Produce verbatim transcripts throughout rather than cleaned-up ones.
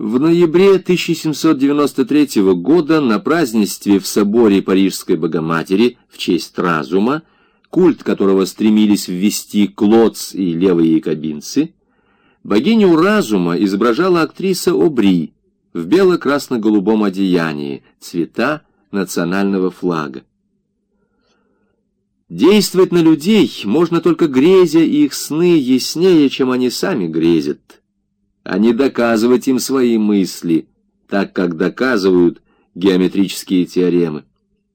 В ноябре тысяча семьсот девяносто третьего года на празднестве в соборе Парижской Богоматери в честь Разума, культ которого стремились ввести Клотц и левые якобинцы, богиню Разума изображала актриса Обри в бело-красно-голубом одеянии, цвета национального флага. Действовать на людей можно только грезя их сны яснее, чем они сами грезят, а не доказывать им свои мысли, так как доказывают геометрические теоремы.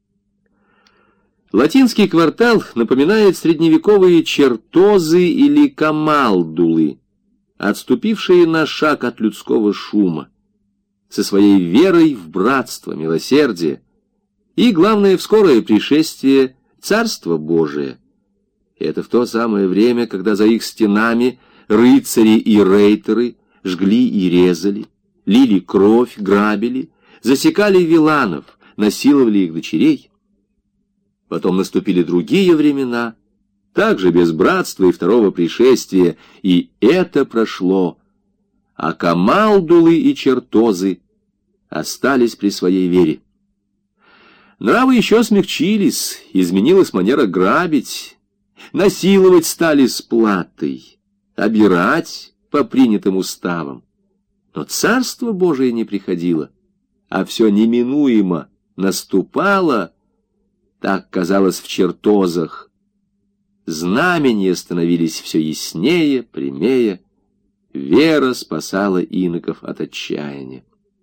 Латинский квартал напоминает средневековые чертозы или камалдулы, отступившие на шаг от людского шума, со своей верой в братство, милосердие и, главное, в скорое пришествие Царство Божие. Это в то самое время, когда за их стенами рыцари и рейтеры жгли и резали, лили кровь, грабили, засекали виланов, насиловали их дочерей. Потом наступили другие времена, также без братства и второго пришествия, и это прошло, а камалдулы и чертозы остались при своей вере. Нравы еще смягчились, изменилась манера грабить, насиловать стали с платой, обирать по принятым уставам. Но Царство Божие не приходило, а все неминуемо наступало, так казалось в чертозах. Знамения становились все яснее, прямее, вера спасала иноков от отчаяния.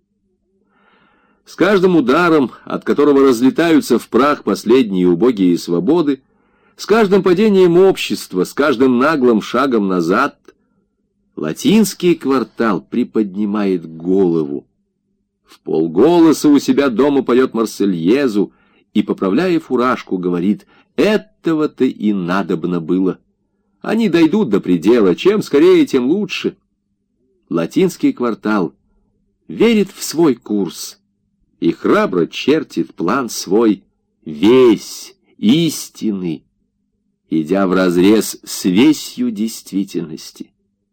С каждым ударом, от которого разлетаются в прах последние убогие свободы, с каждым падением общества, с каждым наглым шагом назад, латинский квартал приподнимает голову. В полголоса у себя дома поет Марсельезу и, поправляя фуражку, говорит: «Этого-то и надобно было. Они дойдут до предела, чем скорее, тем лучше». Латинский квартал верит в свой курс и храбро чертит план свой, весь истины, идя вразрез с весью действительности.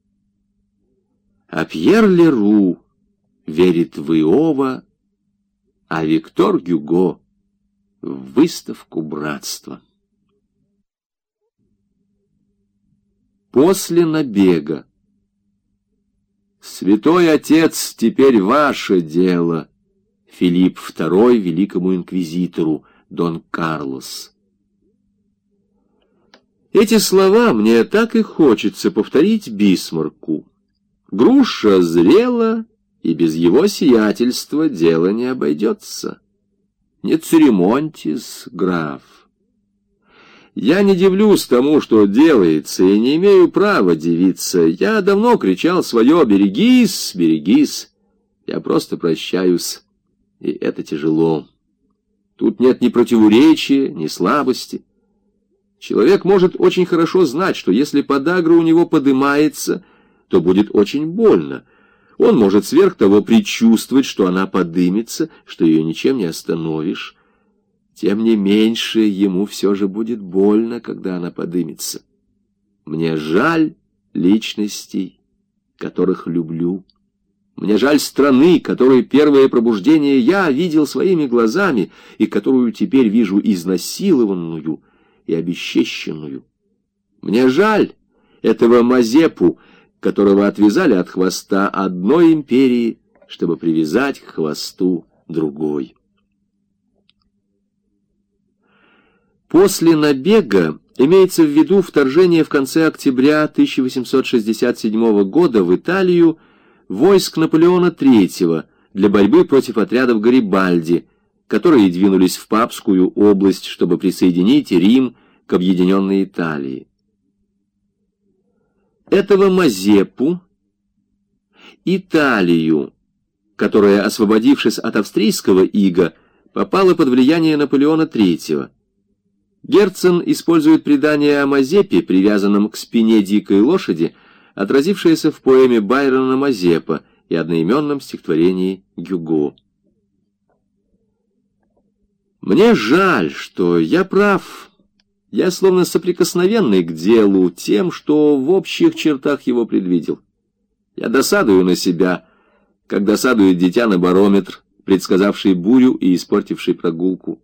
А Пьер Леру верит в Иова, а Виктор Гюго — в выставку братства. После набега. Святой Отец, теперь ваше дело. Филипп второй великому инквизитору, Дон Карлос. Эти слова мне так и хочется повторить Бисмарку. Груша зрела, и без его сиятельства дело не обойдется. Не церемоньтесь, граф. Я не дивлюсь тому, что делается, и не имею права дивиться. Я давно кричал свое: «Берегись, берегись». Я просто прощаюсь, и это тяжело. Тут нет ни противоречия, ни слабости. Человек может очень хорошо знать, что если подагра у него подымается, то будет очень больно. Он может сверх того предчувствовать, что она подымется, что ее ничем не остановишь. Тем не меньше ему все же будет больно, когда она подымется. Мне жаль личностей, которых люблю. Мне жаль страны, которой первое пробуждение я видел своими глазами и которую теперь вижу изнасилованную и обесчещенную. Мне жаль этого Мазепу, которого отвязали от хвоста одной империи, чтобы привязать к хвосту другой. После набега имеется в виду вторжение в конце октября тысяча восемьсот шестьдесят седьмого года в Италию войск Наполеона третьего для борьбы против отрядов Гарибальди, которые двинулись в Папскую область, чтобы присоединить Рим к объединенной Италии. Этого Мазепу, Италию, которая, освободившись от австрийского ига, попала под влияние Наполеона третьего. Герцен использует предание о Мазепе, привязанном к спине дикой лошади, отразившееся в поэме Байрона «Мазепа» и одноименном стихотворении Гюго. Мне жаль, что я прав. Я словно соприкосновенный к делу тем, что в общих чертах его предвидел. Я досадую на себя, как досадует дитя на барометр, предсказавший бурю и испортивший прогулку.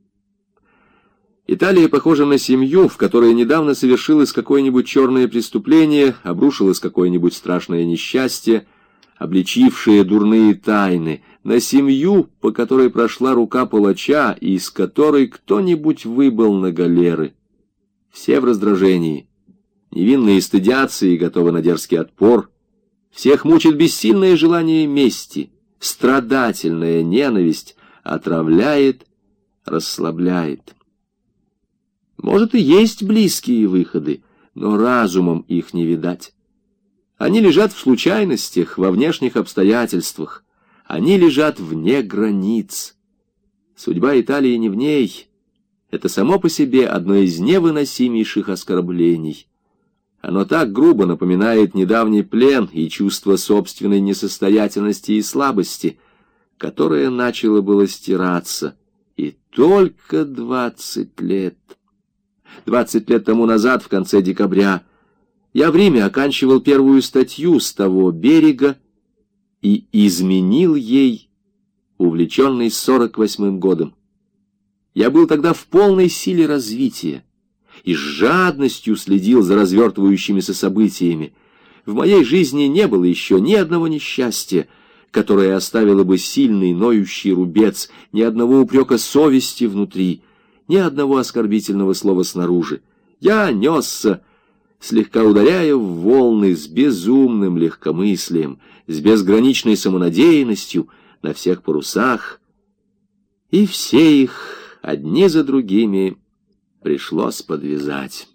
Италия похожа на семью, в которой недавно совершилось какое-нибудь черное преступление, обрушилось какое-нибудь страшное несчастье, обличившее дурные тайны, на семью, по которой прошла рука палача и из которой кто-нибудь выбыл на галеры. Все в раздражении, невинные стыдятся и готовы на дерзкий отпор, всех мучит бессильное желание мести, страдательная ненависть отравляет, расслабляет. Может, и есть близкие выходы, но разумом их не видать. Они лежат в случайностях, во внешних обстоятельствах. Они лежат вне границ. Судьба Италии не в ней. Это само по себе одно из невыносимейших оскорблений. Оно так грубо напоминает недавний плен и чувство собственной несостоятельности и слабости, которое начало было стираться. И только двадцать лет. Двадцать лет тому назад, в конце декабря, я в Риме оканчивал первую статью с того берега и изменил ей, увлеченный сорок восьмым годом. Я был тогда в полной силе развития и с жадностью следил за развертывающимися событиями. В моей жизни не было еще ни одного несчастья, которое оставило бы сильный ноющий рубец, ни одного упрека совести внутри, ни одного оскорбительного слова снаружи. Я несся, слегка ударяя в волны, с безумным легкомыслием, с безграничной самонадеянностью на всех парусах, и все их, одни за другими, пришлось подвязать.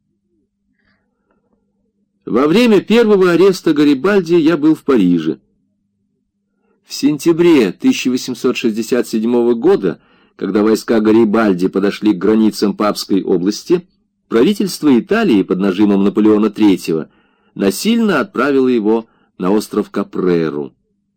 Во время первого ареста Гарибальди я был в Париже. В сентябре тысяча восемьсот шестьдесят седьмого года, когда войска Гарибальди подошли к границам Папской области, правительство Италии под нажимом Наполеона третьего насильно отправило его на остров Капреру.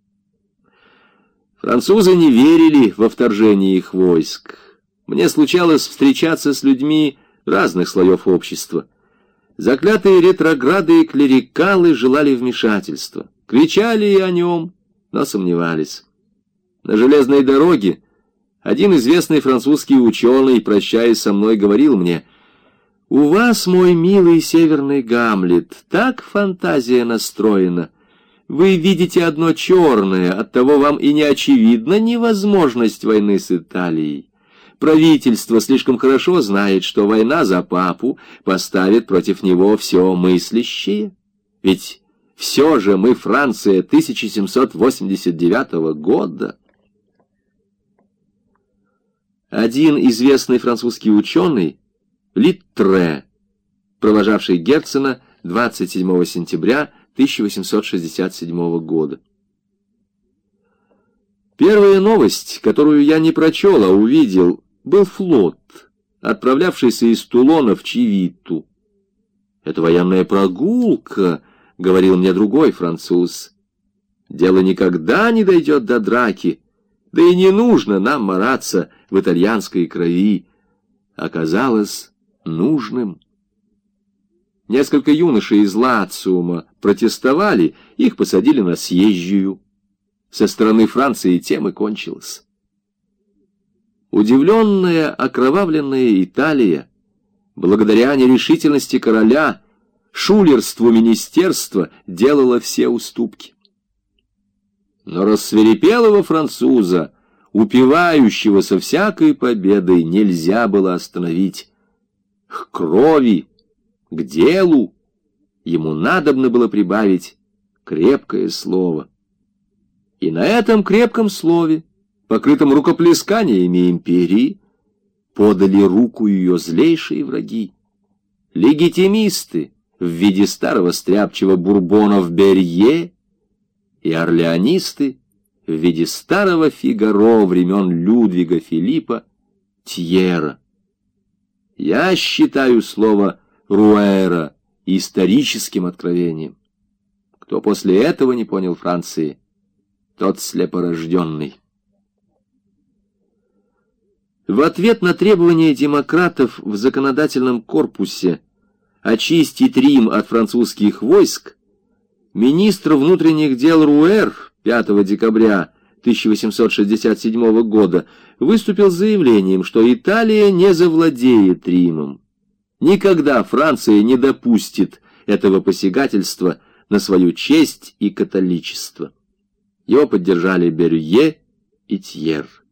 Французы не верили во вторжение их войск. Мне случалось встречаться с людьми разных слоев общества. Заклятые ретрограды и клерикалы желали вмешательства, кричали и о нем, но сомневались. На железной дороге один известный французский ученый, прощаясь со мной, говорил мне: «У вас, мой милый северный Гамлет, так фантазия настроена. Вы видите одно черное, оттого вам и не очевидна невозможность войны с Италией. Правительство слишком хорошо знает, что война за папу поставит против него все мыслящее. Ведь все же мы Франция тысяча семьсот восемьдесят девятого года». Один известный французский ученый, Литтре, провожавший Герцена двадцать седьмого сентября тысяча восемьсот шестьдесят седьмого года. Первая новость, которую я не прочел, а увидел, был флот, отправлявшийся из Тулона в Чивитту. «Это военная прогулка», — говорил мне другой француз. «Дело никогда не дойдет до драки, да и не нужно нам мараться в итальянской крови». Оказалось нужным. Несколько юношей из Лациума протестовали, их посадили на съезжую. Со стороны Франции тем и кончилось. Удивленная, окровавленная Италия, благодаря нерешительности короля, шулерству министерства, делала все уступки. Но рассвирепелого француза, упивающегося всякой победой, нельзя было остановить. К крови, к делу ему надобно было прибавить крепкое слово. И на этом крепком слове, покрытом рукоплесканиями империи, подали руку ее злейшие враги. Легитимисты в виде старого стряпчего Бурбона в Берье и орлеонисты в виде старого Фигаро времен Людвига Филиппа Тьера. Я считаю слово Руэра историческим откровением. Кто после этого не понял Франции, тот слепорожденный. В ответ на требования демократов в законодательном корпусе очистить Рим от французских войск, министр внутренних дел Руэр пятого декабря тысяча восемьсот шестьдесят седьмого года выступил с заявлением, что Италия не завладеет Римом. Никогда Франция не допустит этого посягательства на свою честь и католичество. Его поддержали Берье и Тьер.